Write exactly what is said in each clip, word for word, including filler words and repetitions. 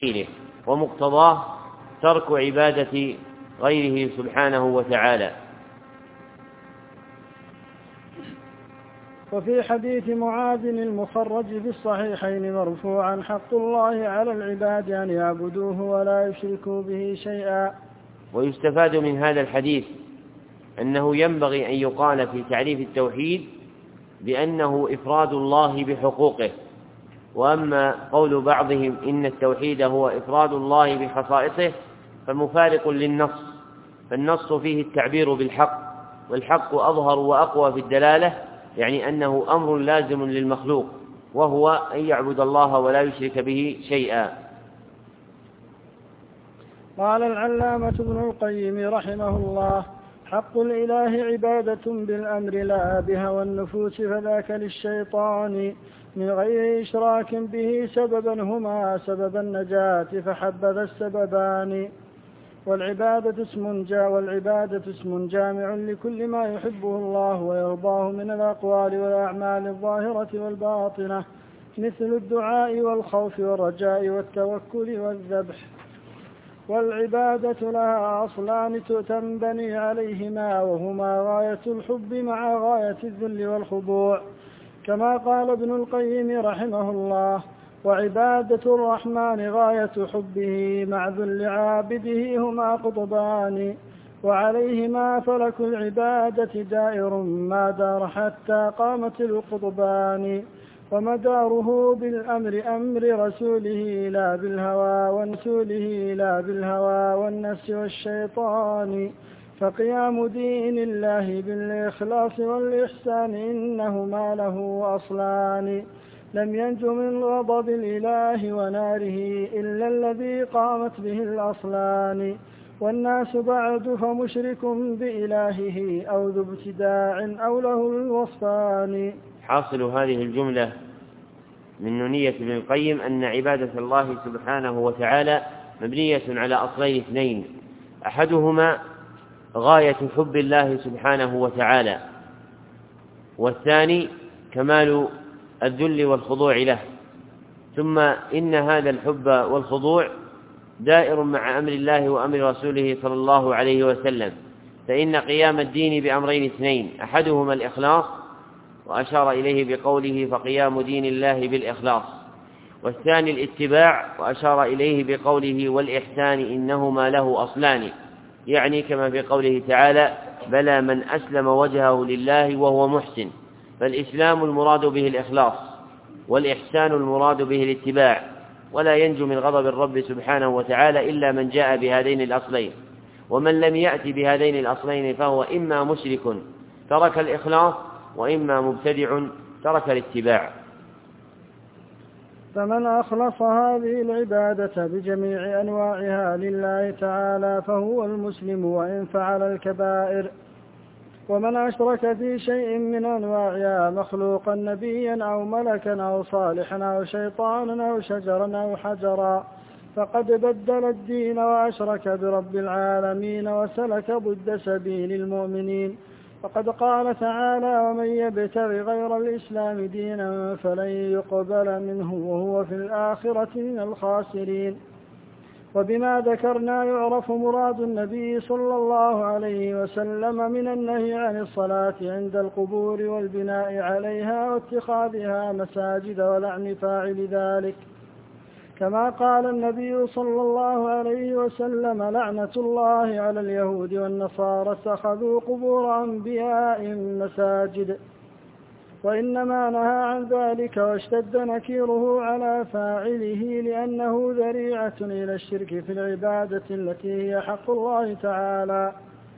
ومقتضاه ترك عبادة غيره سبحانه وتعالى. وفي حديث معاذ المخرج في الصحيحين مرفوعا: حق الله على العباد أن يعبدوه ولا يشركوا به شيئا. ويستفاد من هذا الحديث أنه ينبغي أن يقال في تعريف التوحيد بأنه إفراد الله بحقوقه، وأما قول بعضهم إن التوحيد هو إفراد الله بخصائصه فمفارق للنص، فالنص فيه التعبير بالحق، والحق أظهر وأقوى في الدلالة، يعني أنه أمر لازم للمخلوق، وهو أن يعبد الله ولا يشرك به شيئا. قال العلامة ابن القيم رحمه الله: حق الإله عبادة بالأمر لا بهوى النفوس، فذاك للشيطان من غير إشراك به سببا هما سبب النجاة، فحبذا السببان. والعبادة اسم جا والعبادة اسم جامع لكل ما يحبه الله ويرضاه من الأقوال والأعمال الظاهرة والباطنة، مثل الدعاء والخوف والرجاء والتوكل والذبح. والعبادة لها أصلان تنبني عليهما، وهما غاية الحب مع غاية الذل والخضوع، كما قال ابن القيم رحمه الله: وعبادة الرحمن غاية حبه مع ذل عابده هما قطبان، وعليهما فلك العبادة دائر ما دار حتى قامت القطبان، ومداره بالأمر أمر رسوله لا بالهوى ورسوله لا بالهوى والنفس والشيطان، فقيام دين الله بالإخلاص والإحسان إنهما له أصلان، لم ينج من غضب الإله وناره إلا الذي قامت به الأصلان، والناس بعد فمشرك بإلهه أو ذو ابتداع أو له الوصفان. حاصل هذه الجملة من نونية ابن القيم أن عبادة الله سبحانه وتعالى مبنية على أصلين اثنين: أحدهما غاية حب الله سبحانه وتعالى، والثاني كمال الذل والخضوع له. ثم إن هذا الحب والخضوع دائر مع أمر الله وأمر رسوله صلى الله عليه وسلم، فإن قيام الدين بأمرين اثنين: أحدهما الإخلاص، وأشار إليه بقوله فقيام دين الله بالإخلاص، والثاني الاتباع، وأشار إليه بقوله والإحسان إنهما له أصلان، يعني كما في قوله تعالى: بلى من أسلم وجهه لله وهو محسن. فالإسلام المراد به الإخلاص، والإحسان المراد به الاتباع، ولا ينجو من غضب الرب سبحانه وتعالى إلا من جاء بهذين الأصلين، ومن لم يأتي بهذين الأصلين فهو إما مشرك ترك الإخلاص، وإما مبتدع ترك الاتباع. فمن أخلص هذه العبادة بجميع أنواعها لله تعالى فهو المسلم وإن فعل الكبائر. ومن أشرك في شيء من أنواعها مخلوقا نبيا أو ملكا أو صالحا أو شيطانا أو شجرا أو حجرا فقد بدل الدين وأشرك برب العالمين وسلك ضد سبيل المؤمنين. فقد قال تعالى: ومن يبتغ غير الإسلام دينا فلن يقبل منه وهو في الآخرة من الخاسرين. وبما ذكرنا يعرف مراد النبي صلى الله عليه وسلم من النهي عن الصلاة عند القبور والبناء عليها واتخاذها مساجد ولعن فاعل ذلك، كما قال النبي صلى الله عليه وسلم: لعنة الله على اليهود والنصارى اتخذوا قبور أنبيائهم مساجد. وإنما نهى عن ذلك واشتد نكيره على فاعله لأنه ذريعة إلى الشرك في العبادة التي هي حق الله تعالى.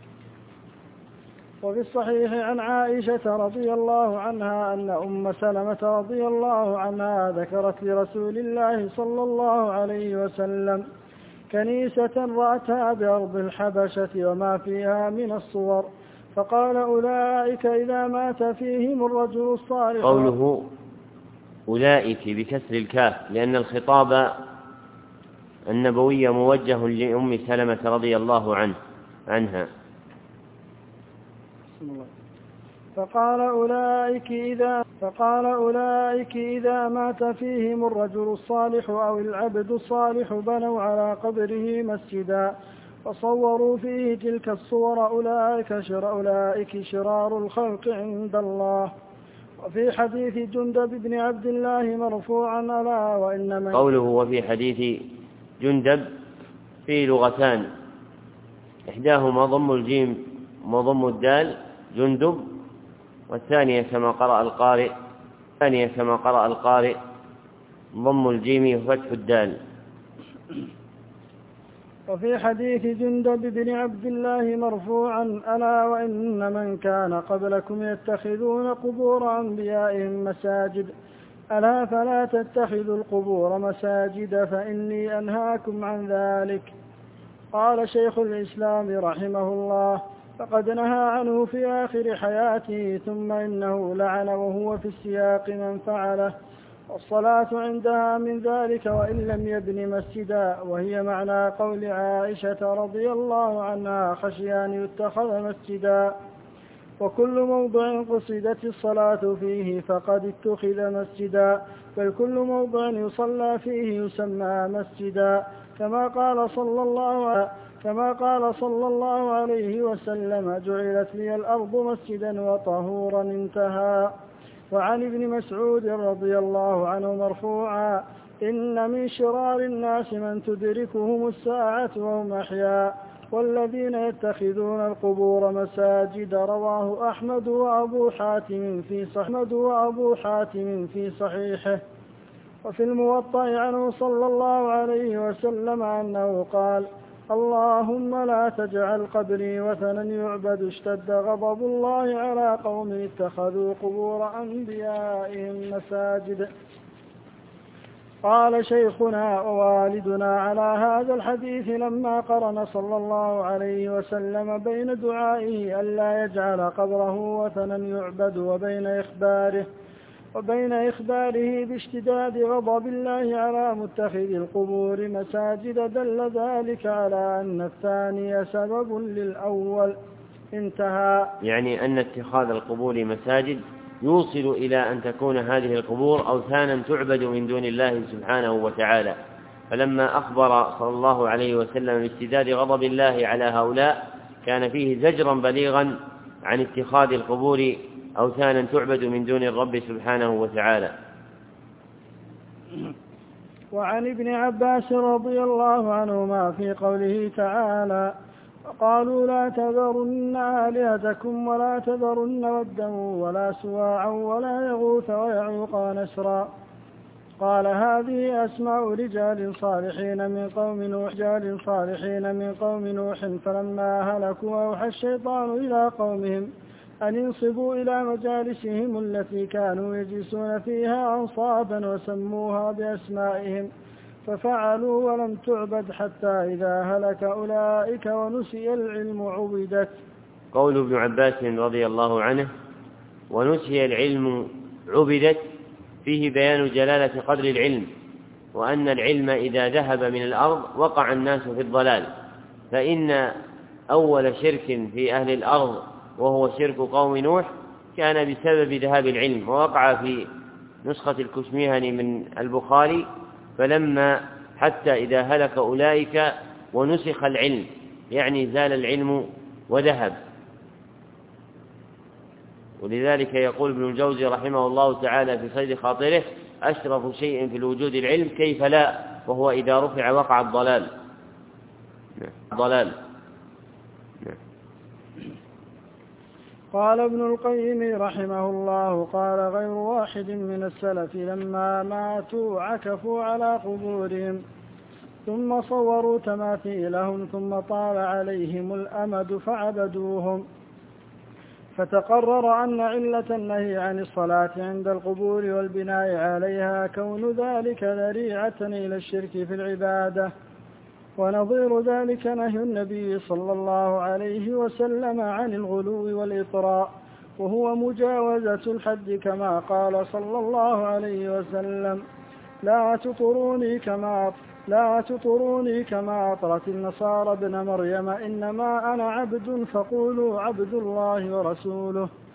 وفي الصحيح عن عائشة رضي الله عنها أن أم سلمة رضي الله عنها ذكرت لرسول الله صلى الله عليه وسلم كنيسة رأتها بأرض الحبشة وما فيها من الصور، فقال: أولئك إذا مات فيهم الرجل الصالح. قوله أولئك بكسر الكاف لأن الخطاب النبوي موجه لأم سلمة رضي الله عنه عنها. فقال: أولئك إذا فقال أولئك إذا مات فيهم الرجل الصالح أو العبد الصالح بنوا على قبره مسجدا فصوروا فيه تلك الصور أولئك شر أولئك شرار الخلق عند الله. وفي حديث جندب بن عبد الله مرفوعا ألا وإن من قوله وفي حديث جندب في لغتان، إحداهما ضم الجيم وضم الدال جندب، والثانية كما قرأ القارئ الثانية كما قرأ القارئ ضم الجيم وفتح الدال. وفي حديث جندب بن عبد الله مرفوعا ألا وإن من كان قبلكم يتخذون قبور أنبيائهم مساجد ألا فلا تتخذوا القبور مساجد فإني أنهاكم عن ذلك. قال شيخ الإسلام رحمه الله فقد نهى عنه في آخر حياته ثم إنه لعن وهو في السياق من فعله، والصلاة عندها من ذلك وإن لم يبن مسجدا، وهي معنى قول عائشة رضي الله عنها خشي أن يتخذ مسجدا. وكل موضع قصدت الصلاة فيه فقد اتخذ مسجدا، بل كل موضع يصلى فيه يسمى مسجدا، كما قال صلى الله عليه كما قال صلى الله عليه وسلم جعلت لي الأرض مسجدا وطهورا انتهى. وعن ابن مسعود رضي الله عنه مرفوعا إن من شرار الناس من تدركهم الساعة وهم أحياء والذين يتخذون القبور مساجد. رواه أحمد وأبو حاتم في صحيح وأبو حاتم في صحيحه. وفي الموطأ عنه صلى الله عليه وسلم أنه قال اللهم لا تجعل قبري وثنا يعبد اشتد غضب الله على قوم اتخذوا قبور أنبيائهم مساجد. قال شيخنا ووالدنا على هذا الحديث لما قرن صلى الله عليه وسلم بين دعائه ألا يجعل قبره وثنا يعبد وبين إخباره وبين إخباره باشتداد غضب الله على متخذ القبور مساجد دل ذلك على أن الثاني سبب للأول انتهى. يعني أن اتخاذ القبور مساجد يوصل إلى أن تكون هذه القبور أوثانا تعبد من دون الله سبحانه وتعالى، فلما أخبر صلى الله عليه وسلم باشتداد غضب الله على هؤلاء كان فيه زجرا بليغا عن اتخاذ القبور أوثانا تعبد من دون الرب سبحانه وتعالى. وعن ابن عباس رضي الله عنهما في قوله تعالى قالوا لا تذرن آلهتكم ولا تذرن ودا ولا سواعا ولا يغوث ويعوق ونسرا. قال هذه أسماء رجال صالحين من قوم نوح رجال صالحين من قوم نوح فلما هلكوا أوحى الشيطان إلى قومهم أن ينصبوا إلى مجالسهم التي كانوا يجلسون فيها أنصابا وسموها بأسمائهم ففعلوا ولم تعبد حتى إذا هلك أولئك ونسي العلم عبدت. قول ابن عباس رضي الله عنه ونسي العلم عبدت فيه بيان جلالة قدر العلم، وأن العلم إذا ذهب من الأرض وقع الناس في الضلال، فإن أول شرك في أهل الأرض وهو شرك قوم نوح كان بسبب ذهاب العلم، ووقع في نسخة الكشميهني من البخاري فلما حتى إذا هلك أولئك ونسخ العلم، يعني زال العلم وذهب. ولذلك يقول ابن الجوزي رحمه الله تعالى في صيد خاطره أشرف شيء في الوجود العلم كيف لا وهو إذا رفع وقع الضلال ضلال. قال ابن القيم رحمه الله قال غير واحد من السلف لما ماتوا عكفوا على قبورهم ثم صوروا تماثيلهم ثم طال عليهم الأمد فعبدوهم، فتقرر أن علة النهي عن الصلاة عند القبور والبناء عليها كون ذلك ذريعة إلى الشرك في العبادة. ونظير ذلك نهي النبي صلى الله عليه وسلم عن الغلو والإطراء وهو مجاوزة الحد كما قال صلى الله عليه وسلم لا تطروني كما لا تطروني كما أطرت النصارى ابن مريم إنما أنا عبد فقولوا عبد الله ورسوله.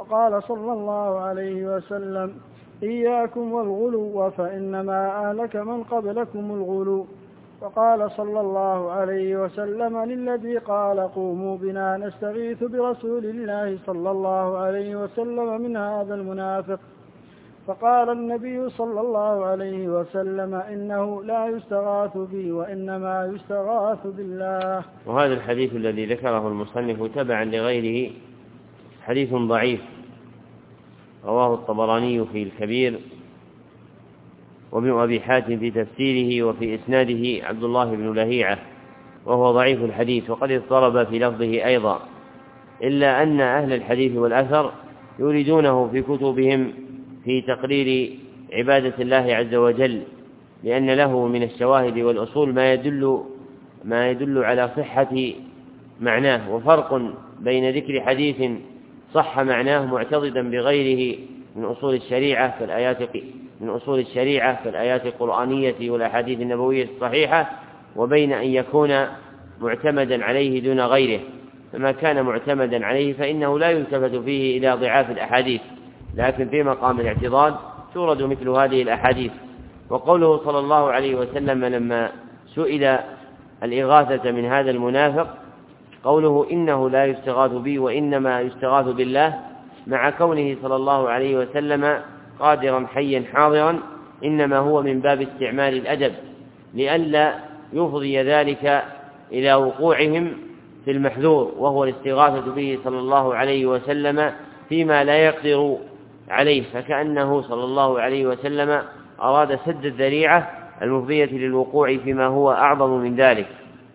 وقال صلى الله عليه وسلم: إياكم والغلو فإنما أهلك من قبلكم الغلو. وقال صلى الله عليه وسلم للذي قال: قوموا بنا نستغيث برسول الله صلى الله عليه وسلم من هذا المنافق. فقال النبي صلى الله عليه وسلم: إنه لا يستغاث بي وإنما يستغاث بالله. وهذا الحديث الذي ذكره المصنف تبعا لغيره حديث ضعيف رواه الطبراني في الكبير وابن أبي حاتم في تفسيره، وفي إسناده عبد الله بن لهيعة وهو ضعيف الحديث، وقد اضطرب في لفظه أيضا، إلا أن أهل الحديث والأثر يريدونه في كتبهم في تقرير عبادة الله عز وجل، لأن له من الشواهد والأصول ما يدل ما يدل على صحة معناه. وفرق بين ذكر حديث صح معناه معتضدا بغيره من أصول الشريعة كالآيات من أصول الشريعة كالآيات القرآنية والأحاديث النبوية الصحيحة، وبين أن يكون معتمدا عليه دون غيره. فما كان معتمدا عليه فإنه لا يلتفت فيه إلى ضعاف الأحاديث، لكن في مقام الاعتضاد تورد مثل هذه الأحاديث. وقوله صلى الله عليه وسلم لما سئل الإغاثة من هذا المنافق قوله: إنه لا يستغاث بي وإنما يستغاث بالله، مع كونه صلى الله عليه وسلم قادرا حيا حاضرا، إنما هو من باب استعمال الأدب لئلا يفضي ذلك إلى وقوعهم في المحذور، وهو الاستغاثة به صلى الله عليه وسلم فيما لا يقدر عليه، فكأنه صلى الله عليه وسلم أراد سد الذريعة المفضية للوقوع فيما هو أعظم من ذلك.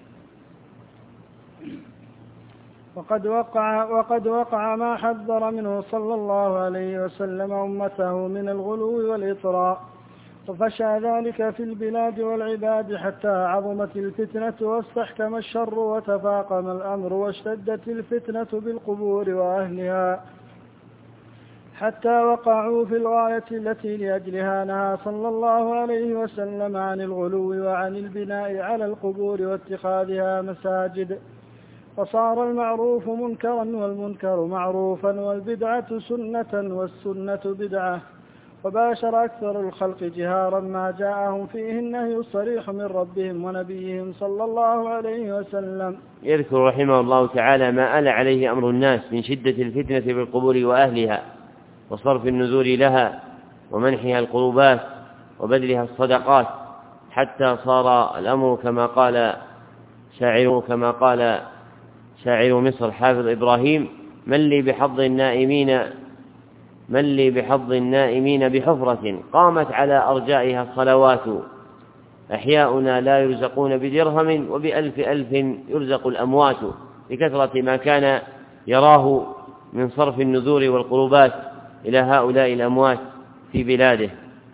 وقد وقع, وقد وقع ما حذر منه صلى الله عليه وسلم أمته من الغلو والإطراء، وفشى ذلك في البلاد والعباد حتى عظمت الفتنة واستحكم الشر وتفاقم الأمر واشتدت الفتنة بالقبور وأهلها، حتى وقعوا في الغاية التي لأجلها نهى صلى الله عليه وسلم عن الغلو وعن البناء على القبور واتخاذها مساجد. فصار المعروف منكرا والمنكر معروفا والبدعة سنة والسنة بدعة. وباشر أكثر الخلق جهارا ما جاءهم فيه النهي الصريح من ربهم ونبيهم صلى الله عليه وسلم. يذكر رحمه الله تعالى ما آل عليه أمر الناس من شدة الفتنة بالقبور وأهلها، وصرف النذور لها ومنحها القربات وبذلها الصدقات، حتى صار الأمر كما قال شاعر كما قال شاعر مصر حافظ إبراهيم: من لي بحظ النائمين من لي بحظ النائمين بحفرة قامت على أرجائها الصلوات، أحياؤنا لا يرزقون بدرهم وبألف ألف يرزق الأموات، لكثرة ما كان يراه من صرف النذور والقربات إلى هؤلاء الأموات في بلاده.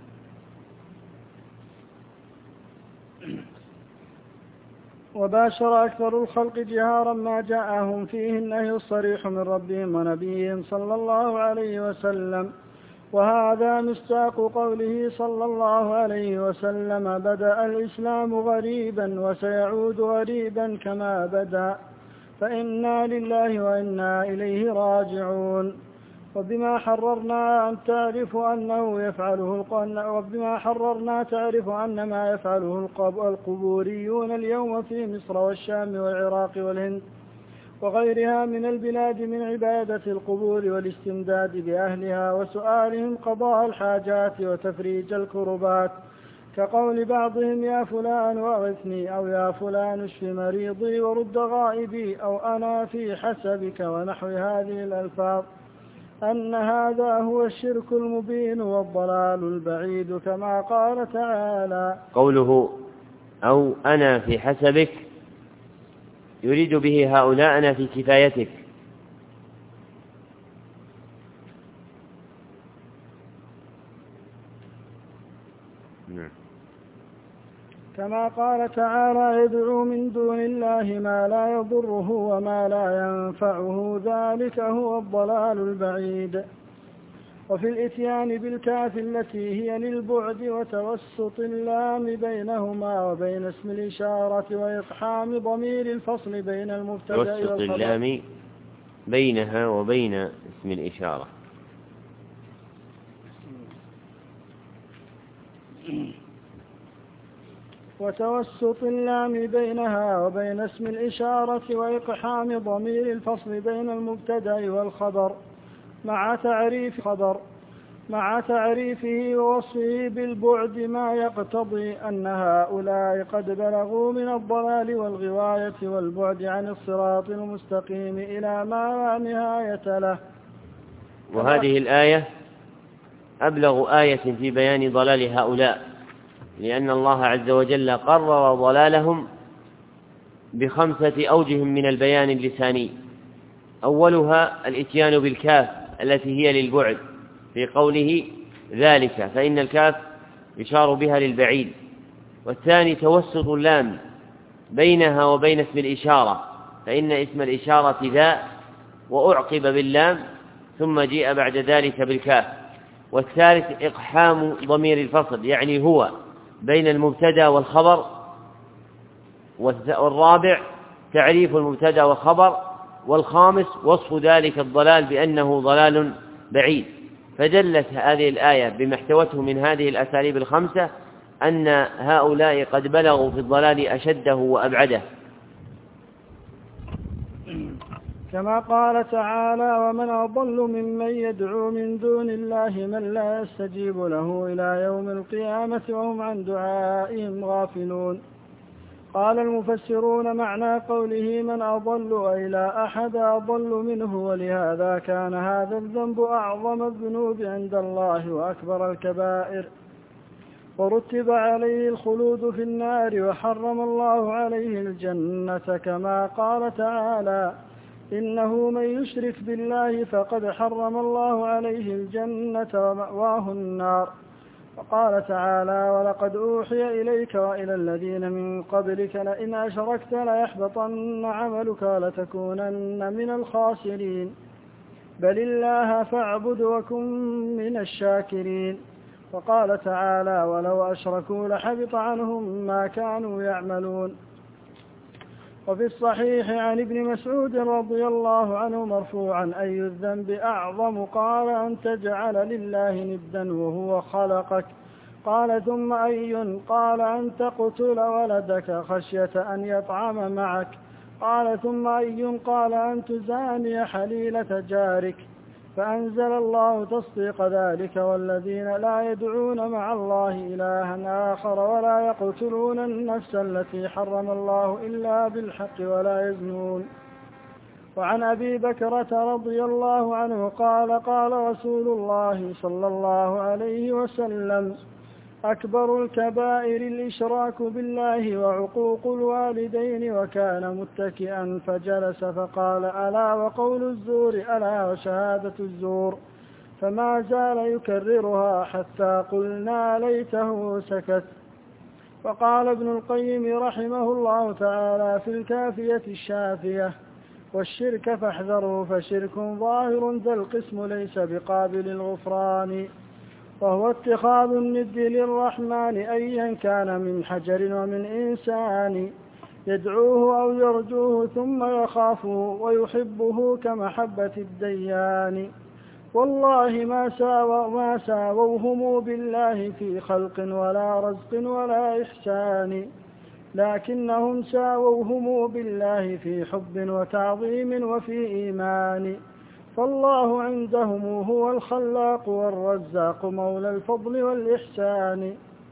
وباشر أكثر الخلق جهارا ما جاءهم فيه النهي الصريح من ربهم ونبيهم صلى الله عليه وسلم. وهذا مصداق قوله صلى الله عليه وسلم: بدأ الإسلام غريبا وسيعود غريبا كما بدأ، فإنا لله وإنا إليه راجعون. وبما حررنا أن تعرف أنه يفعله وبما حررنا تعرف أن ما يفعله القبوريون اليوم في مصر والشام والعراق والهند وغيرها من البلاد من عبادة القبور والاستمداد بأهلها وسؤالهم قضاء الحاجات وتفريج الكربات، كقول بعضهم: يا فلان واغثني، أو يا فلان اشف مريضي ورد غائبي، أو أنا في حسبك، ونحو هذه الألفاظ، أن هذا هو الشرك المبين والضلال البعيد، كما قال تعالى: قوله أو أنا في حسبك يريد به هؤلاء أنا في كفايتك. كما قال تعالى: يدعو من دون الله ما لا يضره وما لا ينفعه، ذلك هو الضلال البعيد. وفي الإتيان بالكاف التي هي للبعد وتوسط اللام بينهما وبين اسم الإشارة وإقحام ضمير الفصل بين المبتدأ والخبر. توسط اللام بينها وبين اسم الإشارة. وتوسط اللام بينها وبين اسم الإشارة وإقحام ضمير الفصل بين المبتدأ والخبر مع تعريف خبر مع تعريفه ووصفه بالبعد ما يقتضي أن هؤلاء قد بلغوا من الضلال والغواية والبعد عن الصراط المستقيم إلى ما لا نهاية له. وهذه الآية أبلغ آية في بيان ضلال هؤلاء، لأن الله عز وجل قرر ضلالهم بخمسة أوجه من البيان اللساني. أولها الإتيان بالكاف التي هي للبعد في قوله ذلك، فإن الكاف يشار بها للبعيد. والثاني توسط اللام بينها وبين اسم الإشارة، فإن اسم الإشارة ذا وأعقب باللام ثم جيء بعد ذلك بالكاف. والثالث إقحام ضمير الفصل، يعني هو بين المبتدأ والخبر. والرابع تعريف المبتدأ والخبر. والخامس وصف ذلك الضلال بأنه ضلال بعيد. فدلت هذه الآية بما احتوته من هذه الأساليب الخمسة أن هؤلاء قد بلغوا في الضلال أشده وأبعده، كما قال تعالى: ومن أضل ممن يدعو من دون الله من لا يستجيب له إلى يوم القيامة وهم عن دعائهم غافلون. قال المفسرون: معنى قوله من أضل أي لا أحد أضل منه، ولهذا كان هذا الذنب أعظم الذنوب عند الله وأكبر الكبائر، ورتب عليه الخلود في النار، وحرم الله عليه الجنة كما قال تعالى: إنه من يشرك بالله فقد حرم الله عليه الجنة ومأواه النار. وقال تعالى: ولقد أوحي إليك وإلى الذين من قبلك لئن أشركت ليحبطن عملك ولتكونن من الخاسرين. بل الله فاعبد وكن من الشاكرين. وقال تعالى: ولو أشركوا لحبط عنهم ما كانوا يعملون. وفي الصحيح عن ابن مسعود رضي الله عنه مرفوعا: أي الذنب أعظم؟ قال: أن تجعل لله ندا وهو خلقك. قال: ثم أي؟ قال: أن تقتل ولدك خشية أن يطعم معك. قال: ثم أي؟ قال: أن تزاني حليلة جارك. فأنزل الله تصديق ذلك: والذين لا يدعون مع الله إلها آخر ولا يقتلون النفس التي حرم الله إلا بالحق ولا يزنون. وعن أبي بكرة رضي الله عنه قال: قال رسول الله صلى الله عليه وسلم: أكبر الكبائر الإشراك بالله وعقوق الوالدين. وكان متكئا فجلس فقال: ألا وقول الزور، ألا وشهادة الزور. فما زال يكررها حتى قلنا ليته سكت. وقال ابن القيم رحمه الله تعالى في الكافية الشافية: والشرك فاحذروا فشرك ظاهر ذا القسم ليس بقابل الغفران، وهو اتخاذ الند للرحمن أيا كان من حجر ومن إنسان، يدعوه أو يرجوه ثم يخافه ويحبه كمحبة الديان. والله ما ساووا ما ساووهم بالله في خلق ولا رزق ولا إحسان، لكنهم ساووهم بالله في حب وتعظيم وفي إيمان. فالله عندهم هو الخلاق والرزاق مولى الفضل والإحسان.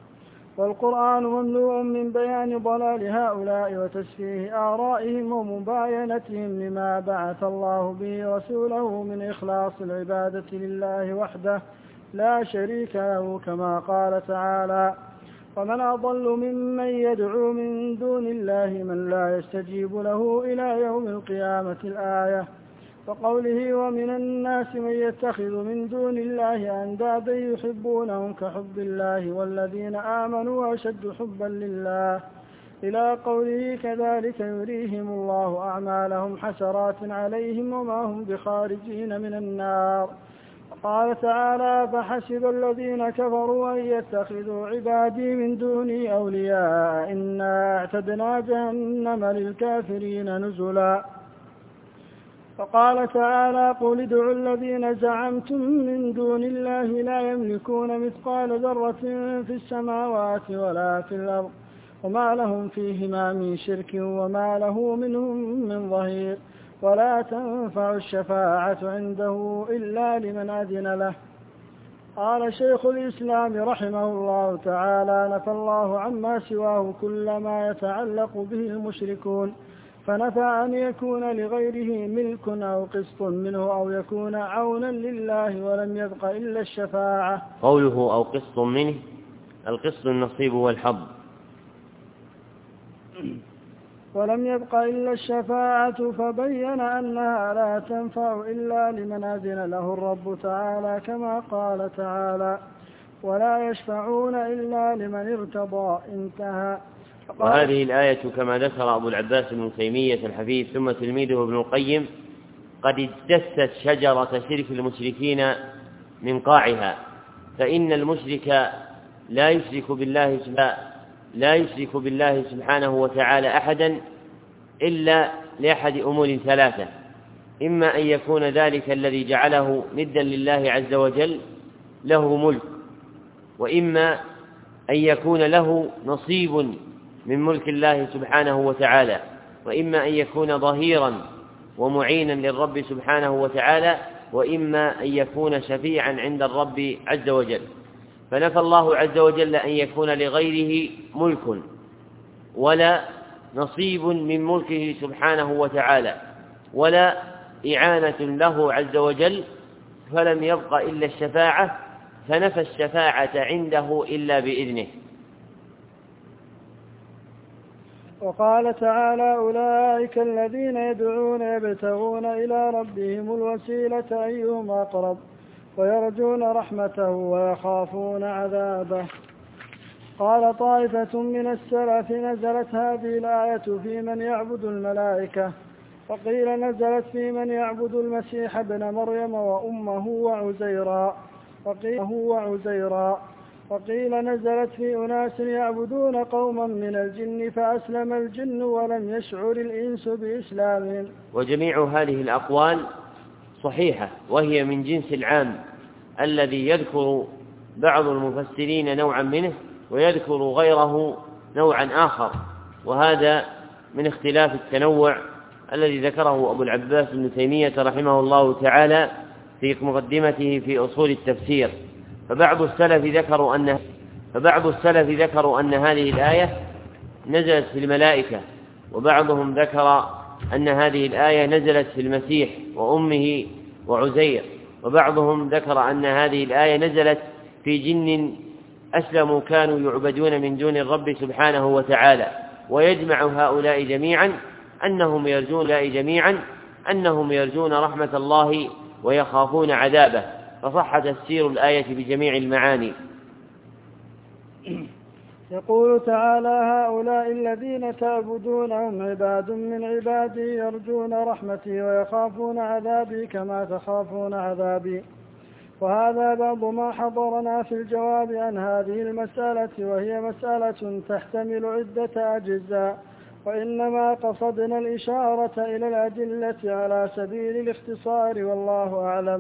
والقرآن مملوء من بيان ضلال هؤلاء وتسفيه آرائهم ومباينتهم لما بعث الله به رسوله من إخلاص العبادة لله وحده لا شريك له، كما قال تعالى: ومن أضل ممن يدعو من دون الله من لا يستجيب له إلى يوم القيامة الآية. وقوله: ومن الناس من يتخذ من دون الله أندادا يحبونهم كحب الله والذين آمنوا أشد حبا لله، إلى قوله: كذلك يريهم الله أعمالهم حسرات عليهم وما هم بخارجين من النار. قال تعالى: فحسب الذين كفروا أن يتخذوا عبادي من دوني أولياء إنا اعتدنا جهنم للكافرين نزلا. فقال تعالى: قل ادعوا الذين زعمتم من دون الله لا يملكون مثقال ذرة في السماوات ولا في الأرض وما لهم فيهما من شرك وما له منهم من ظهير، ولا تنفع الشفاعة عنده إلا لمن أذن له. قال شيخ الإسلام رحمه الله تعالى: نفى الله عما سواه كل ما يتعلق به المشركون، فنفى أن يكون لغيره ملك أو قسط منه أو يكون عونا لله، ولم يبق إلا الشفاعة. قوله أو قسط منه، القسط النصيب والحظ. ولم يبق إلا الشفاعة، فبين أنها لا تنفع إلا لمن أذن له الرب تعالى، كما قال تعالى: ولا يشفعون إلا لمن ارتضى. انتهى. وهذه الآية كما ذكر أبو العباس ابن تيمية الحفيد ثم تلميذه ابن القيم قد اجتثت شجرة شرك المشركين من قاعها، فإن المشرك لا يشرك بالله لا يشرك بالله سبحانه وتعالى أحدا إلا لأحد أمور ثلاثة: إما أن يكون ذلك الذي جعله ندا لله عز وجل له ملك، وإما أن يكون له نصيب من ملك الله سبحانه وتعالى، وإما أن يكون ظهيرا ومعينا للرب سبحانه وتعالى، وإما أن يكون شفيعا عند الرب عز وجل. فنفى الله عز وجل أن يكون لغيره ملك ولا نصيب من ملكه سبحانه وتعالى ولا إعانة له عز وجل، فلم يبق إلا الشفاعة، فنفى الشفاعة عنده إلا بإذنه. وقال تعالى: أولئك الذين يدعون يبتغون إلى ربهم الوسيلة أيهم أقرب ويرجون رحمته ويخافون عذابه. قال طائفة من السلف: نزلت هذه الآية في من يعبد الملائكة، وقيل نزلت في من يعبد المسيح ابن مريم وأمه وعزيرا، وقيل هو وعزيرا وقيل نزلت في أناس يعبدون قوما من الجن فأسلم الجن ولم يشعر الإنس بإسلامهم. وجميع هذه الأقوال صحيحة، وهي من جنس العام الذي يذكر بعض المفسرين نوعا منه ويذكر غيره نوعا آخر، وهذا من اختلاف التنوع الذي ذكره أبو العباس ابن تيمية رحمه الله تعالى في مقدمته في أصول التفسير. فبعض السلف ذكروا أن فبعض السلف ذكروا أن هذه الآية نزلت في الملائكة، وبعضهم ذكر أن هذه الآية نزلت في المسيح وأمه وعزير، وبعضهم ذكر أن هذه الآية نزلت في جن أسلموا كانوا يعبدون من دون الرب سبحانه وتعالى. ويجمع هؤلاء جميعا أنهم يرجون جميعا أنهم يرجون رحمة الله ويخافون عذابه، فصح تفسير الآية بجميع المعاني. يقول تعالى: هؤلاء الذين تعبدونهم عباد من عبادي يرجون رحمتي ويخافون عذابي كما تخافون عذابي. وهذا بعض ما حضرنا في الجواب عن هذه المسألة، وهي مسألة تحتمل عدة أجزاء، وإنما قصدنا الإشارة إلى الأدلة على سبيل الاختصار، والله أعلم.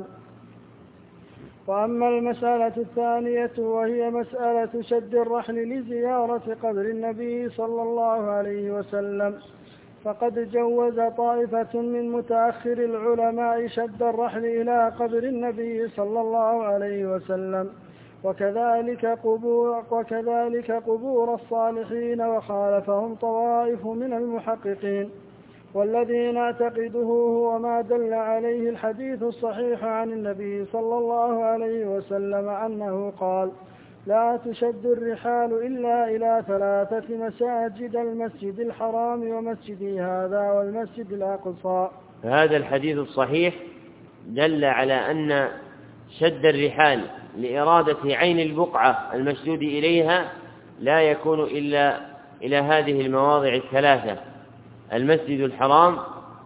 وأما المسألة الثانية وهي مسألة شد الرحل لزيارة قبر النبي صلى الله عليه وسلم، فقد جوز طائفة من متأخر العلماء شد الرحل إلى قبر النبي صلى الله عليه وسلم، وكذلك قبور, وكذلك قبور الصالحين، وخالفهم طوائف من المحققين. والذي نعتقده هو ما دل عليه الحديث الصحيح عن النبي صلى الله عليه وسلم أنه قال: لا تشد الرحال إلا إلى ثلاثة مساجد: المسجد الحرام ومسجدي هذا والمسجد الأقصى. هذا الحديث الصحيح دل على أن شد الرحال لإرادة عين البقعة المشدود إليها لا يكون إلا إلى هذه المواضع الثلاثة: المسجد الحرام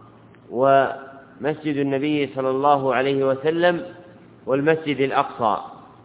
ومسجد النبي صلى الله عليه وسلم والمسجد الأقصى.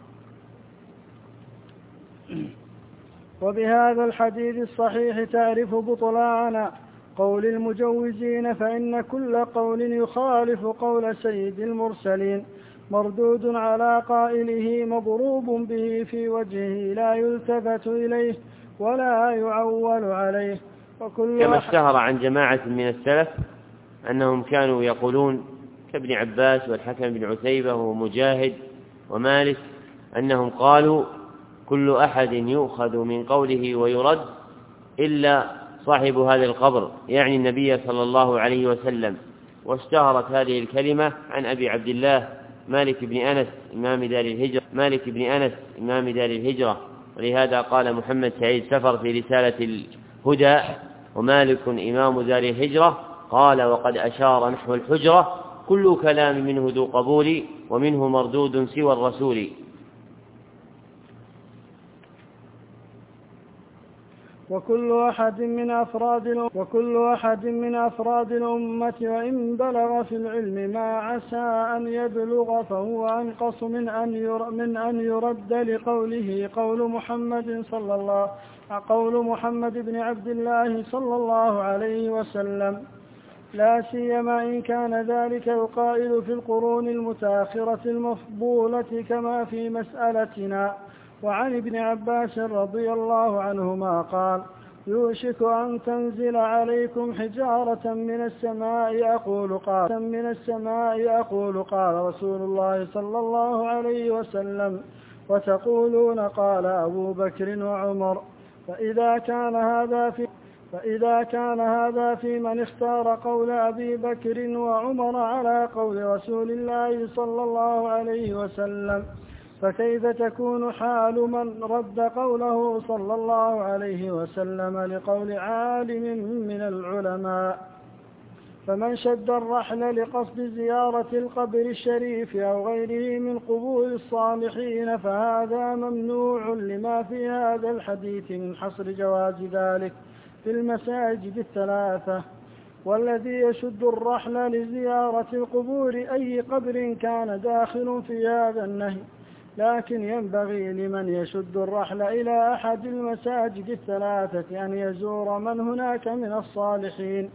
وبهذا الحديث الصحيح تعرف بطلان قول المجوزين، فإن كل قول يخالف قول سيد المرسلين مردود على قائله مضروب به في وجهه لا يلتفت إليه، ولا يعول عليه. وكل كما اشتهر عن جماعة من السلف أنهم كانوا يقولون كابن عباس والحكم بن عتيبة ومجاهد ومالك أنهم قالوا كل أحد يؤخذ من قوله ويرد إلا صاحب هذا القبر، يعني النبي صلى الله عليه وسلم. واشتهرت هذه الكلمة عن أبي عبد الله مالك بن أنس إمام دار الهجرة مالك بن أنس إمام دار الهجرة ولهذا قال محمد سعيد سفر في رسالة الهدى: ومالك إمام دار الهجرة قال وقد أشار نحو الحجرة كل كلام منه ذو قبول ومنه مردود سوى الرسول. وكل أحد من أفراد وكل أحد من أفراد الأمة وإن بلغ في العلم ما عسى أن يبلغ فهو أنقص من أن من أن يرد لقوله قول محمد صلى الله قول محمد بن عبد الله صلى الله عليه وسلم، لا سيما إن كان ذلك القائل في القرون المتأخرة المفضولة كما في مسألتنا. وعن ابن عباس رضي الله عنهما قال: يوشك أن تنزل عليكم حجارة من السماء أقول قال من السماء أقول قال رسول الله صلى الله عليه وسلم، وتقولون قال أبو بكر وعمر. فإذا كان هذا في فإذا كان هذا في من اختار قول أبي بكر وعمر على قول رسول الله صلى الله عليه وسلم، فكيف تكون حال من رد قوله صلى الله عليه وسلم لقول عالم من العلماء؟ فمن شد الرحل لقصد زيارة القبر الشريف أو غيره من قبور الصالحين فهذا ممنوع لما في هذا الحديث من حصر جواز ذلك في المساجد الثلاثة. والذي يشد الرحل لزيارة القبور أي قبر كان داخل في هذا النهي، لكن ينبغي لمن يشد الرحل إلى أحد المساجد الثلاثة أن يزور من هناك من الصالحين،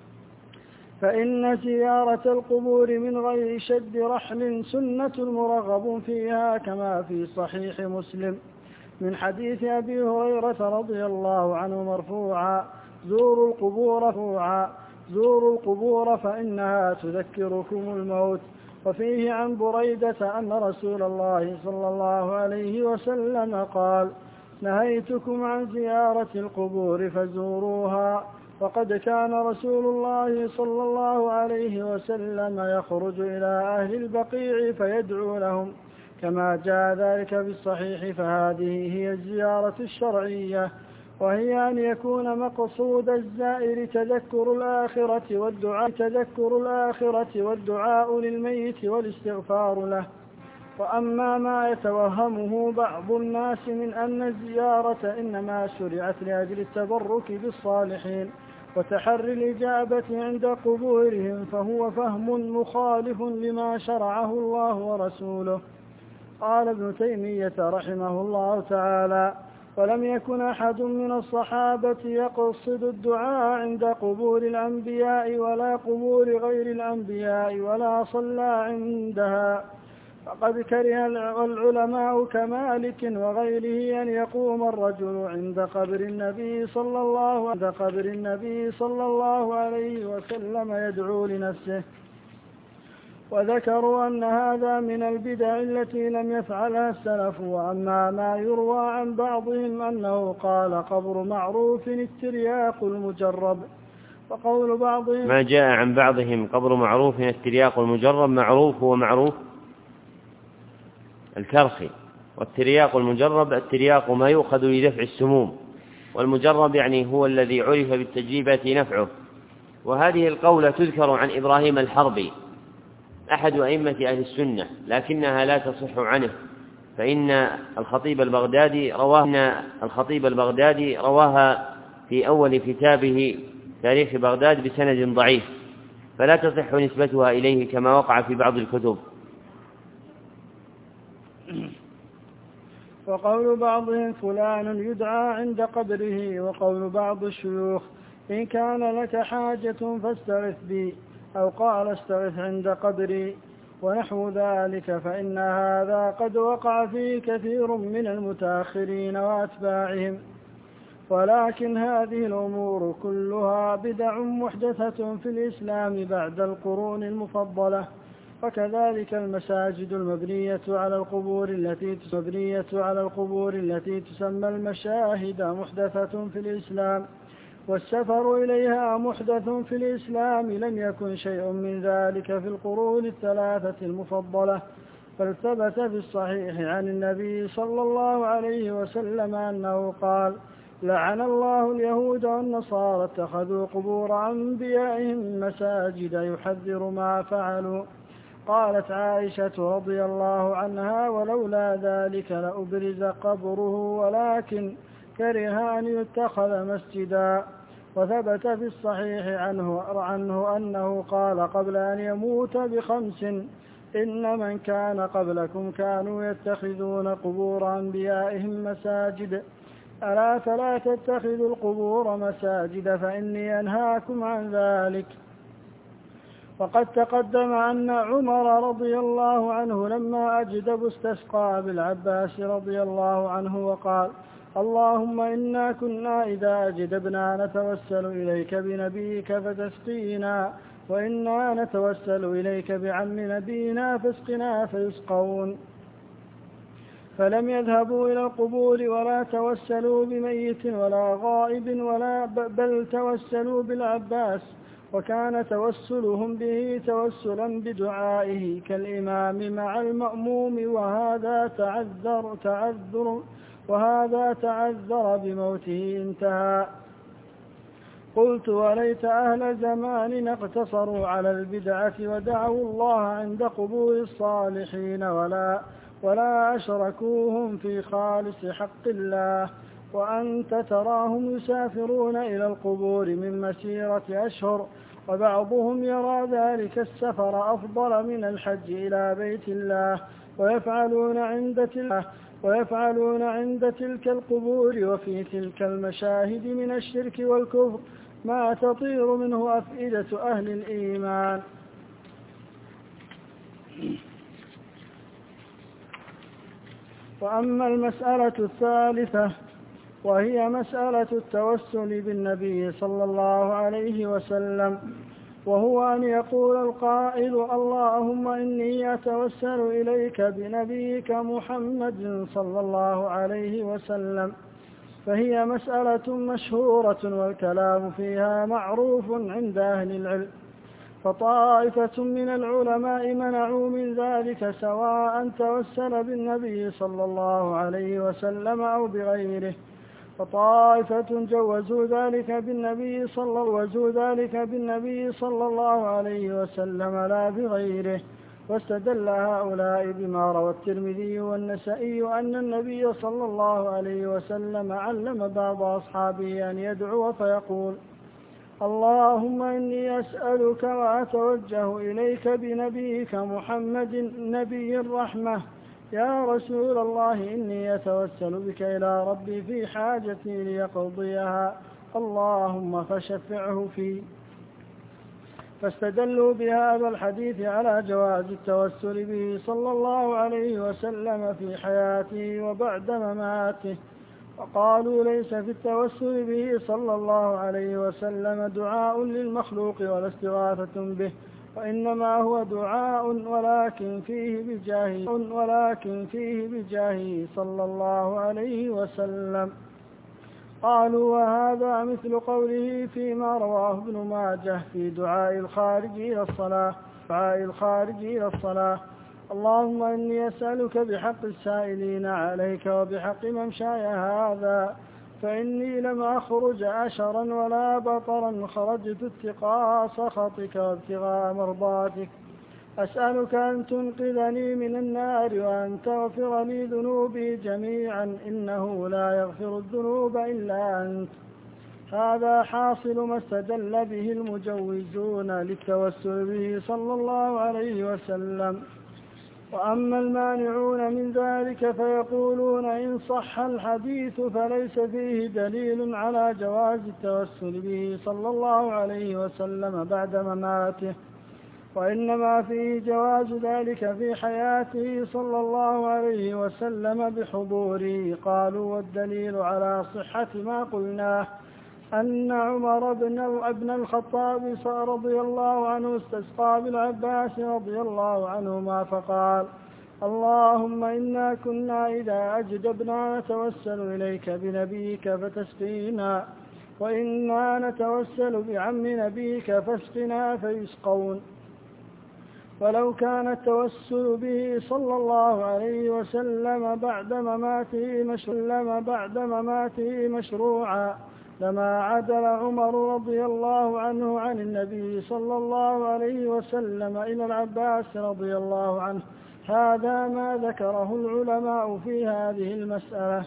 فإن زيارة القبور من غير شد رحل سنة مرغب فيها كما في صحيح مسلم من حديث أبي هريرة رضي الله عنه مرفوعا: زوروا القبور مرفوعا زوروا القبور فإنها تذكركم الموت. وفيه عن بريدة أن رسول الله صلى الله عليه وسلم قال: نهيتكم عن زيارة القبور فزوروها. وقد كان رسول الله صلى الله عليه وسلم يخرج إلى أهل البقيع فيدعو لهم كما جاء ذلك في الصحيح. فهذه هي الزيارة الشرعية، وهي أن يكون مقصود الزائر تذكر الآخرة والدعاء تذكر الآخرة والدعاء للميت والاستغفار له. وأما ما يتوهمه بعض الناس من أن الزيارة إنما شرعت لأجل التبرك بالصالحين وتحري الإجابة عند قبورهم فهو فهم مخالف لما شرعه الله ورسوله. قال ابن تيمية رحمه الله تعالى: ولم يكن أحد من الصحابة يقصد الدعاء عند قبور الأنبياء ولا قبور غير الأنبياء ولا صلى عندها. فقد كره العلماء كمالك وغيره أن يقوم الرجل عند قبر النبي صلى الله عند قبر النبي صلى الله عليه وسلم يدعو لنفسه، وذكروا أن هذا من البدع التي لم يفعلها السلف. وأما ما يروى عن بعضهم أنه قال قبر معروف الترياق المجرب، وقول بعضهم ما جاء عن بعضهم قبر معروف الترياق المجرب. معروف هو معروف الكرخي، والترياق المجرب الترياق ما يؤخذ لدفع السموم، والمجرب يعني هو الذي عرف بالتجربة نفعه. وهذه القولة تذكر عن إبراهيم الحربي أحد أئمة أهل السنة، لكنها لا تصح عنه، فإن الخطيب البغدادي رواها الخطيب البغدادي رواها في أول كتابه تاريخ بغداد بسند ضعيف، فلا تصح نسبتها إليه كما وقع في بعض الكتب. وقول بعضهم فلان يدعى عند قبره، وقول بعض الشيوخ إن كان لك حاجة فاستغث بي، أو قال استغث عند قبري ونحو ذلك، فإن هذا قد وقع فيه كثير من المتأخرين وأتباعهم. ولكن هذه الأمور كلها بدع محدثة في الإسلام بعد القرون المفضلة. وكذلك المساجد المبنية على القبور التي مبنية على القبور التي تسمى المشاهد محدثة في الإسلام، والسفر إليها محدث في الإسلام. لم يكن شيء من ذلك في القرون الثلاثة المفضلة، بل ثبت في الصحيح عن النبي صلى الله عليه وسلم أنه قال: لعن الله اليهود والنصارى اتخذوا قبور أنبيائهم مساجد يحذر ما فعلوا. قالت عائشة رضي الله عنها: ولولا ذلك لأبرز قبره ولكن كره أن يتخذ مسجدا. وثبت في الصحيح عنه, عنه أنه قال قبل أن يموت بخمس: إن من كان قبلكم كانوا يتخذون قبور أنبيائهم مساجد، ألا فلا تتخذوا القبور مساجد فإني أنهاكم عن ذلك. وقد تقدم أن عمر رضي الله عنه لما أجدب استسقى بالعباس رضي الله عنه وقال: اللهم إنا كنا إذا أجدبنا نتوسل إليك بنبيك فتسقينا، وإنا نتوسل إليك بعم نبينا فاسقنا فيسقون. فلم يذهبوا إلى القبور ولا توسلوا بميت ولا غائب ولا بل توسلوا بالعباس، وكان توسلهم به توسلا بدعائه كالإمام مع المأموم، وهذا تعذر تعذر وهذا تعذر بموته انتهى. قلت: وليت أهل زماننا اقتصروا على البدعة ودعوا الله عند قبور الصالحين ولا ولا أشركوهم في خالص حق الله، وأنت تراهم يسافرون إلى القبور من مسيرة أشهر، وبعضهم يرى ذلك السفر أفضل من الحج إلى بيت الله، ويفعلون عند تلك ويفعلون عند تلك القبور وفي تلك المشاهد من الشرك والكفر ما تطير منه أفئدة أهل الإيمان. وأما المسألة الثالثة وهي مسألة التوسل بالنبي صلى الله عليه وسلم، وهو أن يقول القائل: اللهم إني أتوسل إليك بنبيك محمد صلى الله عليه وسلم، فهي مسألة مشهورة والكلام فيها معروف عند أهل العلم. فطائفة من العلماء منعوا من ذلك سواء توسل بالنبي صلى الله عليه وسلم أو بغيره، فطائفة جوزوا ذلك بالنبي صلى وجوا ذلك بالنبي صلى الله عليه وسلم لا بغيره. واستدل هؤلاء بما روى الترمذي والنسائي أن النبي صلى الله عليه وسلم علم بعض أصحابه أن يدعو فيقول: اللهم إني أسألك وأتوجه إليك بنبيك محمد نبي الرحمة، يا رسول الله إني أتوسل بك إلى ربي في حاجتي ليقضيها، اللهم فشفعه في. فاستدلوا بهذا الحديث على جواز التوسل به صلى الله عليه وسلم في حياته وبعد مماته، وقالوا ليس في التوسل به صلى الله عليه وسلم دعاء للمخلوق ولا استغاثة به، وإنما هو دعاء ولكن فيه بجاهه ولكن فيه بجاهه صلى الله عليه وسلم. قالوا: وهذا مثل قوله فيما رواه ابن ماجه في دعاء الخارج إلى الصلاة دعاء الخارج إلى الصلاة: اللهم إني أسألك بحق السائلين عليك وبحق ممشاي هذا، فإني لم أخرج أشرا ولا بطرا، خرجت اتقاء سخطك وابتغاء مرضاتك، أسألك أن تنقذني من النار وأن تغفر لي ذنوبي جميعا، إنه لا يغفر الذنوب إلا أنت. هذا حاصل ما استدل به المجوزون للتوسل به صلى الله عليه وسلم. وأما المانعون من ذلك فيقولون إن صح الحديث فليس فيه دليل على جواز التوسل به صلى الله عليه وسلم بعد مماته، وإنما فيه جواز ذلك في حياته صلى الله عليه وسلم بحضوره. قالوا والدليل على صحة ما قلناه أن عمر بن الخطاب رضي الله عنه استسقى بالعباس رضي الله عنهما فقال: اللهم إنا كنا إذا أجدبنا نتوسل إليك بنبيك فتسقينا، وإنا نتوسل بعم نبيك فاسقنا فيسقون. ولو كان التوسل به صلى الله عليه وسلم بعد مماته مشروعا بعد مماته مشروعا لما عدل عمر رضي الله عنه عن النبي صلى الله عليه وسلم إلى العباس رضي الله عنه. هذا ما ذكره العلماء في هذه المسألة.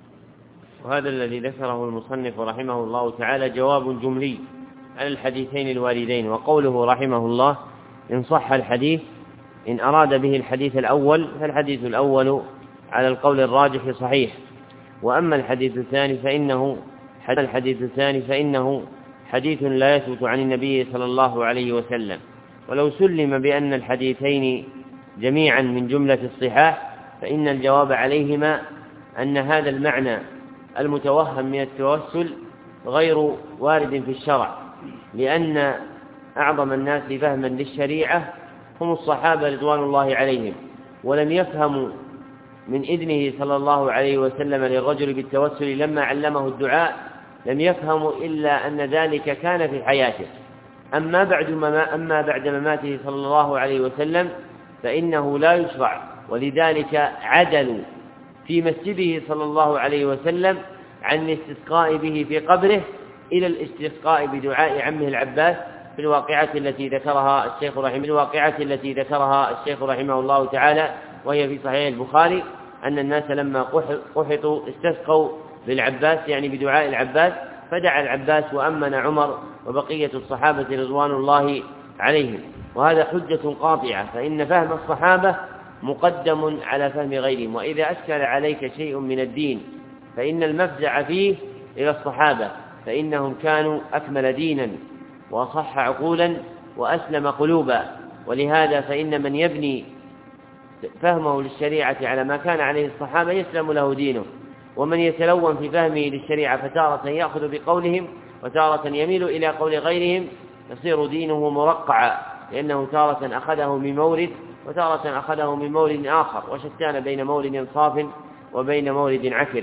وهذا الذي ذكره المصنف رحمه الله تعالى جواب جملي على الحديثين الواردين. وقوله رحمه الله إن صح الحديث، إن أراد به الحديث الأول فالحديث الأول على القول الراجح صحيح، وأما الحديث الثاني فإنه الحديث الثاني فإنه حديث لا يثبت عن النبي صلى الله عليه وسلم. ولو سلم بأن الحديثين جميعا من جملة الصحاح فإن الجواب عليهما أن هذا المعنى المتوهم من التوسل غير وارد في الشرع، لأن أعظم الناس فهما للشريعة هم الصحابة رضوان الله عليهم، ولم يفهموا من إذنه صلى الله عليه وسلم للرجل بالتوسل لما علمه الدعاء، لم يفهموا إلا أن ذلك كان في حياته. أما بعد مما أما بعد مماته صلى الله عليه وسلم فإنه لا يشرع، ولذلك عدلوا في مسجده صلى الله عليه وسلم عن الاستسقاء به في قبره إلى الاستسقاء بدعاء عمه العباس في الواقعة التي ذكرها الشيخ رحمه الواقعة التي ذكرها الشيخ رحمه الله تعالى، وهي في صحيح البخاري أن الناس لما قحطوا استسقوا للعباس يعني بدعاء العباس، فدعا العباس وأمن عمر وبقية الصحابة رضوان الله عليهم. وهذا حجة قاطعة، فإن فهم الصحابة مقدم على فهم غيرهم. وإذا أشكل عليك شيء من الدين فإن المفزع فيه إلى الصحابة، فإنهم كانوا أكمل دينا وأصح عقولا وأسلم قلوبا. ولهذا فإن من يبني فهمه للشريعة على ما كان عليه الصحابة يسلم له دينه، ومن يتلون في فهمه للشريعة فتارة يأخذ بقولهم وتارة يميل إلى قول غيرهم يصير دينه مرقعا، لأنه تارة أخذه من مورد وتارة أخذه من مورد آخر، وشتان بين مورد صاف وبين مورد عكر.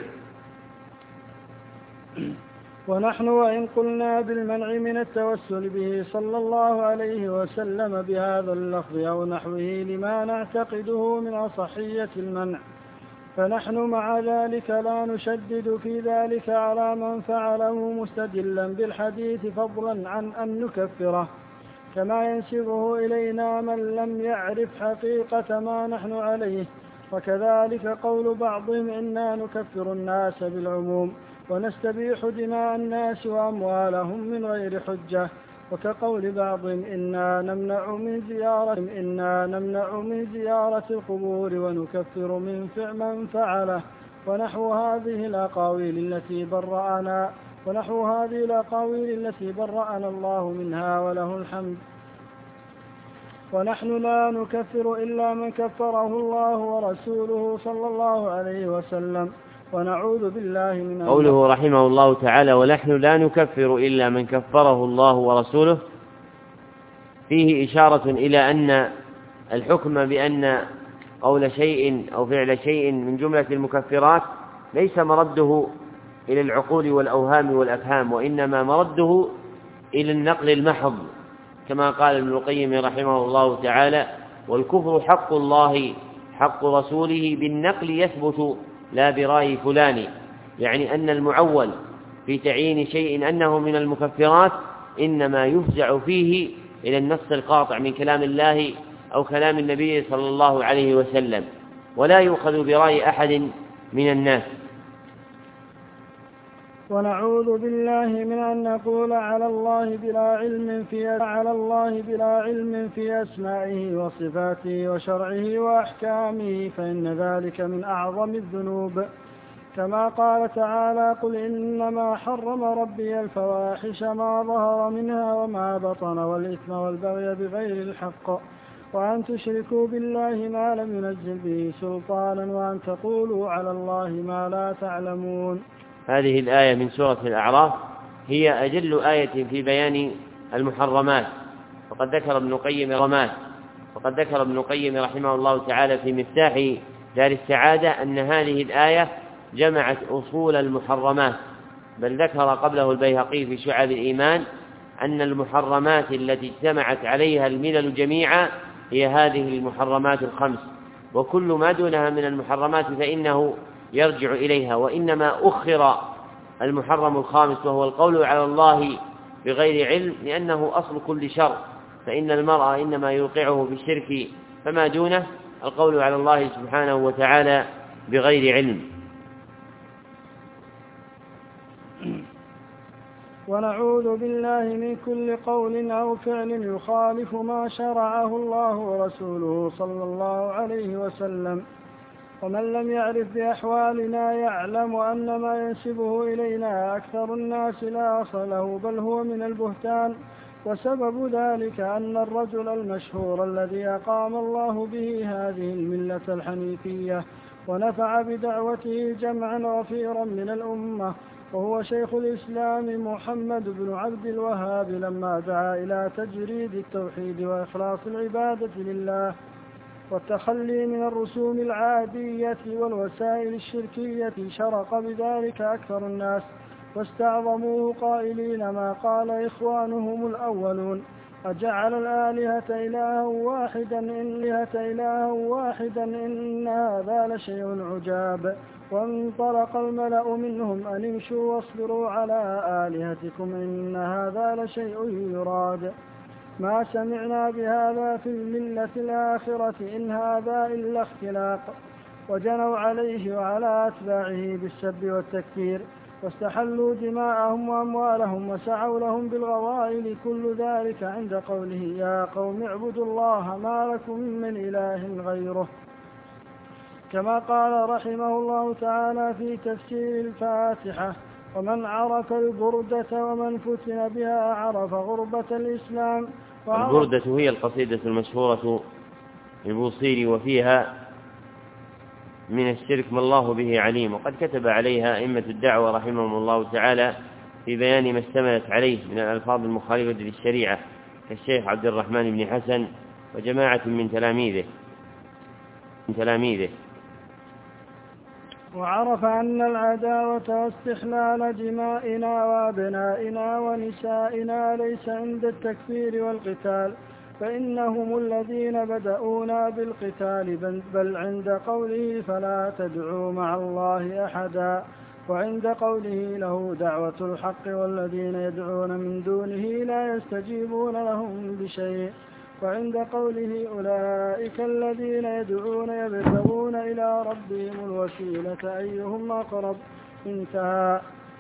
ونحن وإن قلنا بالمنع من التوسل به صلى الله عليه وسلم بهذا اللفظ أو نحوه لما نعتقده من أصحية المنع، فنحن مع ذلك لا نشدد في ذلك على من فعله مستدلا بالحديث فضلا عن أن نكفره، كما ينسبه إلينا من لم يعرف حقيقة ما نحن عليه. وكذلك قول بعضهم إنا نكفر الناس بالعموم ونستبيح دماء الناس وأموالهم من غير حجة، وكقول بعضهم إنا نمنع من زيارة إنا نمنع من زيارة القبور ونكفر من من فعله، ونحو هذه الأقاويل التي برأنا ونحو هذه الأقاويل التي برأنا الله منها وله الحمد. ونحن لا نكفر إلا من كفره الله ورسوله صلى الله عليه وسلم، ونعوذ بالله من أن قوله رحمه الله تعالى ونحن لا نكفر إلا من كفره الله ورسوله فيه إشارة إلى أن الحكم بأن قول شيء أو فعل شيء من جملة المكفرات ليس مرده إلى العقول والأوهام والأفهام، وإنما مرده إلى النقل المحض، كما قال ابن القيم رحمه الله تعالى والكفر حق الله حق رسوله بالنقل يثبت لا برأي فلان، يعني أن المعول في تعيين شيء أنه من المكفرات إنما يفزع فيه إلى النص القاطع من كلام الله أو كلام النبي صلى الله عليه وسلم، ولا يؤخذ برأي أحد من الناس. ونعوذ بالله من أن نقول على الله بلا علم في على الله بلا علم في أسمائه وصفاته وشرعه وأحكامه، فإن ذلك من أعظم الذنوب. كما قال تعالى: قل إنما حرم ربي الفواحش ما ظهر منها وما بطن والإثم والبغي بغير الحق وأن تشركوا بالله ما لم ينزل به سلطانا وأن تقولوا على الله ما لا تعلمون. هذه الآية من سورة الأعراف هي أجل آية في بيان المحرمات، وقد ذكر ابن القيم رمات وقد ذكر ابن القيم رحمه الله تعالى في مفتاح دار السعادة أن هذه الآية جمعت أصول المحرمات، بل ذكر قبله البيهقي في شعب الإيمان أن المحرمات التي اجتمعت عليها الملل جميعا هي هذه المحرمات الخمس، وكل ما دونها من المحرمات فإنه يرجع إليها، وإنما أخر المحرم الخامس وهو القول على الله بغير علم لأنه أصل كل شر، فإن المرء إنما يوقعه في الشرك فما دونه القول على الله سبحانه وتعالى بغير علم. ونعوذ بالله من كل قول أو فعل يخالف ما شرعه الله ورسوله صلى الله عليه وسلم. ومن لم يعرف بأحوالنا يعلم أن ما ينسبه إلينا أكثر الناس لا أصل له، بل هو من البهتان. وسبب ذلك أن الرجل المشهور الذي أقام الله به هذه الملة الحنيفية ونفع بدعوته جمعا غفيرا من الأمة، وهو شيخ الإسلام محمد بن عبد الوهاب، لما دعا إلى تجريد التوحيد وإخلاص العبادة لله والتخلي من الرسوم العادية والوسائل الشركية، شرق بذلك أكثر الناس واستعظموه قائلين ما قال إخوانهم الأولون: أجعل الآلهة إلها واحدا إن الآلهة إلها واحدا إن هذا لشيء عجاب. وانطلق الملأ منهم أن امشوا واصبروا على آلهتكم إن هذا لشيء يراد. ما سمعنا بهذا في الملة الآخرة إن هذا إلا اختلاق. وجنوا عليه وعلى أتباعه بالسب والتكفير، واستحلوا دماءهم وأموالهم وسعوا لهم بالغوائل، كل ذلك عند قوله: يا قوم اعبدوا الله ما لكم من إله غيره. كما قال رحمه الله تعالى في تفسير الفاتحة: ومن عرف البردة ومن فتن بها عرف غربة الإسلام. البردة هي القصيدة المشهورة للبوصيري، وفيها من الشرك ما الله به عليم، وقد كتب عليها أئمة الدعوة رحمهم الله تعالى في بيان ما اشتملت عليه من الألفاظ المخالفة للشريعة، كالشيخ عبد الرحمن بن حسن وجماعة من تلاميذه من تلاميذه وعرف أن العداوة واستحلال دمائنا وأبنائنا ونسائنا ليس عند التكفير والقتال، فإنهم الذين بدأونا بالقتال، بل عند قوله فلا تدعوا مع الله أحدا، وعند قوله له دعوة الحق والذين يدعون من دونه لا يستجيبون لهم بشيء، وعند قوله أولئك الذين يدعون يبتغون إلى ربهم الوسيلة أيهم أقرب، انتهى.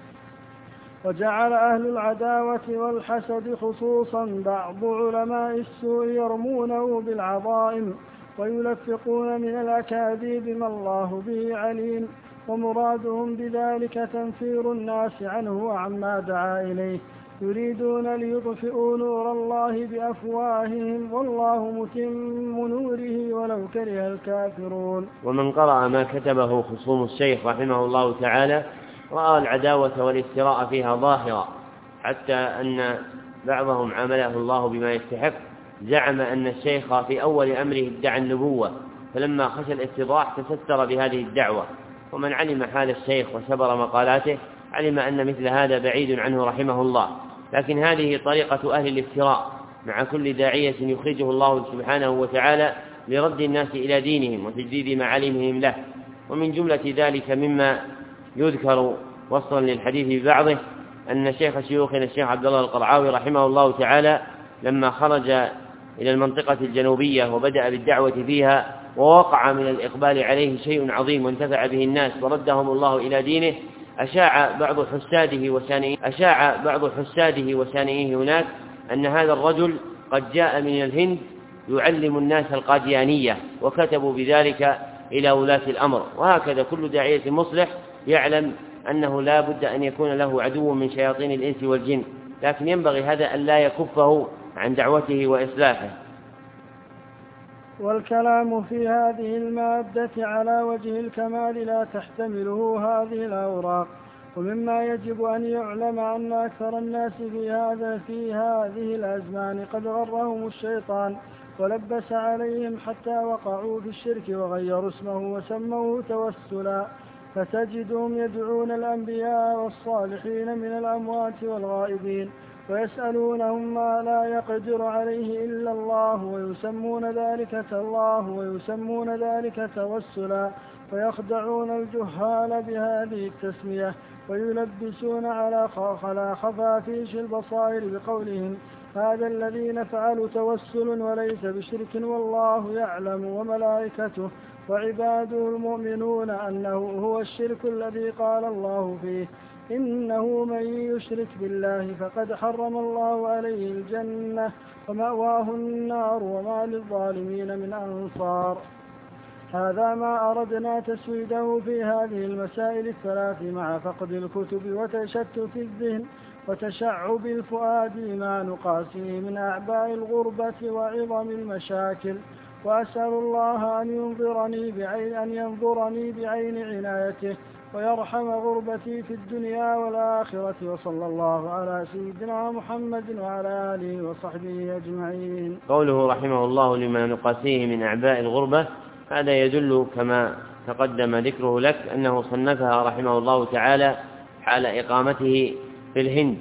وجعل أهل العداوة والحسد خصوصا بعض علماء السوء يرمونه بالعظائم ويلفقون من الأكاذيب ما الله به عليم، ومرادهم بذلك تنفير الناس عنه وعما دعا إليه، يريدون ليطفئوا نور الله بأفواههم والله متم نوره ولو كره الكافرون. ومن قرأ ما كتبه خصوم الشيخ رحمه الله تعالى رأى العداوة والافتراء فيها ظاهرة، حتى أن بعضهم عامله الله بما يستحق. زعم أن الشيخ في أول أمره ادعى النبوة، فلما خشى الافتضاح تستر بهذه الدعوة، ومن علم حال الشيخ وسبر مقالاته علم أن مثل هذا بعيد عنه رحمه الله. لكن هذه طريقة أهل الافتراء مع كل داعية يخرجه الله سبحانه وتعالى لرد الناس إلى دينهم وتجديد معالمهم له. ومن جملة ذلك مما يذكر وصلا للحديث ببعضه أن شيخ شيوخنا الشيخ عبد الله القرعاوي رحمه الله تعالى لما خرج إلى المنطقة الجنوبية وبدأ بالدعوة فيها ووقع من الإقبال عليه شيء عظيم وانتفع به الناس وردهم الله إلى دينه، أشاع بعض حساده وسانئيه أشاع بعض حساده وسانئيه هناك أن هذا الرجل قد جاء من الهند يعلم الناس القاديانية، وكتبوا بذلك إلى ولاة الأمر. وهكذا كل داعية مصلح يعلم أنه لا بد أن يكون له عدو من شياطين الإنس والجن، لكن ينبغي هذا أن لا يكفه عن دعوته وإصلاحه. والكلام في هذه المادة على وجه الكمال لا تحتمله هذه الأوراق. ومما يجب أن يعلم أن أكثر الناس في هذا في هذه الأزمان قد غرهم الشيطان ولبس عليهم حتى وقعوا في الشرك وغيروا اسمه وسموه توسلا، فتجدهم يدعون الأنبياء والصالحين من الأموات والغائبين ويسألونهم ما لا يقدر عليه إلا الله ويسمون ذلك الله ويسمون ذلك توسلا، فيخدعون الجهال بهذه التسمية ويلبسون على خفافيش البصائر بقولهم هذا الذي نفعل توسل وليس بشرك والله يعلم وملائكته وعباده المؤمنون أنه هو الشرك الذي قال الله فيه إنه من يشرك بالله فقد حرم الله عليه الجنة ومأواه النار وما للظالمين من أنصار. هذا ما أردنا تسويده في هذه المسائل الثلاث مع فقد الكتب وتشتت الذهن وتشعب الفؤاد ما نقاسه من أعباء الغربة وعظم المشاكل، وأسأل الله أن ينظرني بعين, أن ينظرني بعين عنايته ويرحم غربتي في الدنيا والآخرة. وصلى الله على سيدنا محمد وعلى آله وصحبه أجمعين. قوله رحمه الله لما نقاسيه من أعباء الغربة، هذا يدل كما تقدم ذكره لك أنه صنفها رحمه الله تعالى حال إقامته في الهند.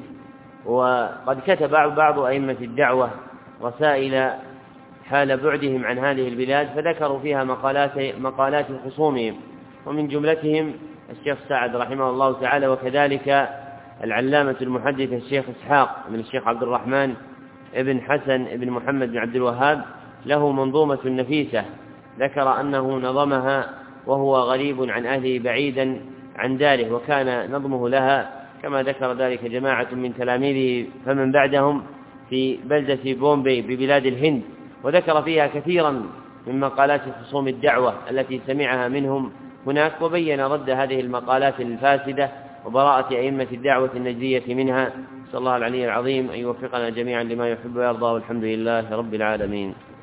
وقد كتب بعض أئمة الدعوة رسائل حال بعدهم عن هذه البلاد فذكروا فيها مقالات, مقالات خصومهم، ومن جملتهم الشيخ سعد رحمه الله تعالى، وكذلك العلامة المحدث الشيخ إسحاق من الشيخ عبد الرحمن ابن حسن ابن محمد بن عبد الوهاب له منظومة نفيسة ذكر أنه نظمها وهو غريب عن أهله بعيدا عن داره، وكان نظمه لها كما ذكر ذلك جماعة من تلاميذه فمن بعدهم في بلدة بومبي ببلاد الهند، وذكر فيها كثيرا من مقالات خصوم الدعوة التي سمعها منهم هناك، وبين رد هذه المقالات الفاسدة وبراءة أئمة الدعوة النجدية منها. صلى الله العلي العظيم أن يوفقنا جميعا لما يحب ويرضى، والحمد لله رب العالمين.